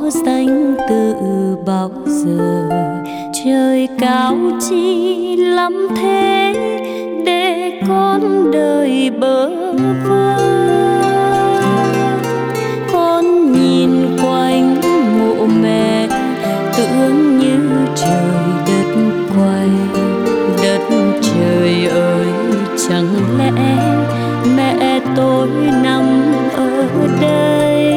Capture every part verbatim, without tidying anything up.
danh từ bao giờ. Trời cao chi lắm thế để con đời bơ vơ. Con nhìn quanh mộ mẹ tưởng như trời đất quay. Đất trời ơi, chẳng lẽ mẹ tôi nằm ở đây?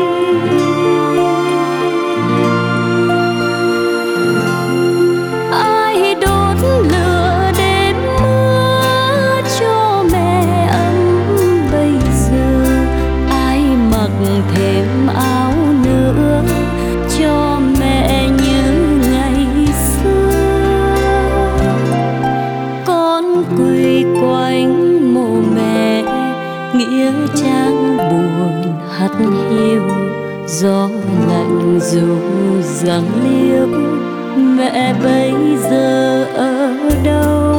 Ai đốt lửa đêm mưa cho mẹ ấm bây giờ? Ai mặc thêm áo nữa cho mẹ như ngày xưa? Con quỳ quanh mộ mẹ, nghĩa trang buồn hắt hiu. Gió lạnh ru răng liễu, mẹ bây giờ ở đâu?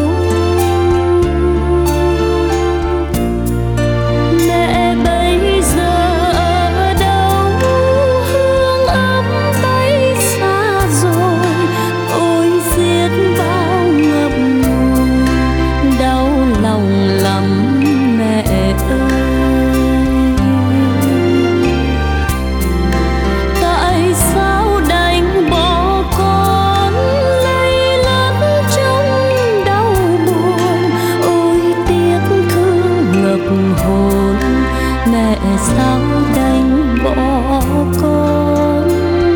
Mẹ bây giờ ở đâu? Hương ấm bay xa rồi, ôi xiết bao ngập ngùi. Đau lòng lắm mẹ ơi. Tại sao đành bỏ con lây lất trong đau buồn? Ôi tiếc thương ngập hồn, mẹ sao đành bỏ con?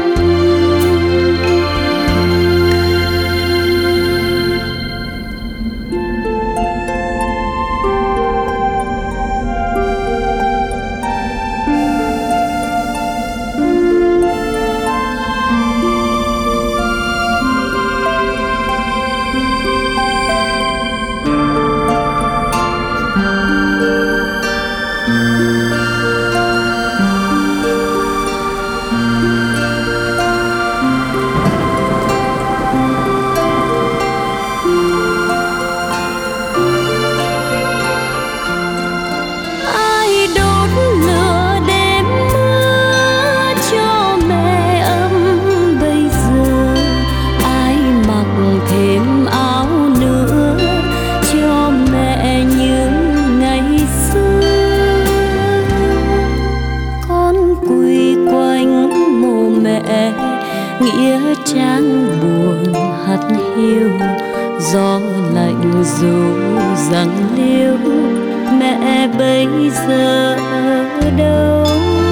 Nghĩa trang buồn hắt hiu, gió lạnh ru răng liễu. Mẹ bây giờ ở đâu?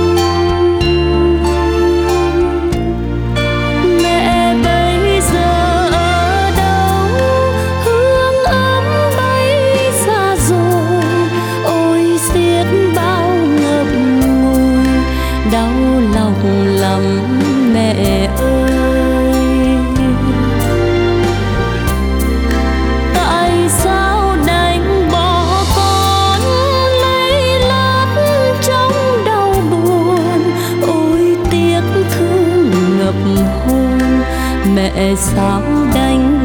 Mẹ bây giờ ở đâu? Hương ấm bay xa rồi, ôi xiết bao ngập ngùi. Đau lòng lắm mẹ ơi. Tại sao đành bỏ con lây lất trong đau buồn? Ôi tiếc thương ngập hồn, mẹ sao đành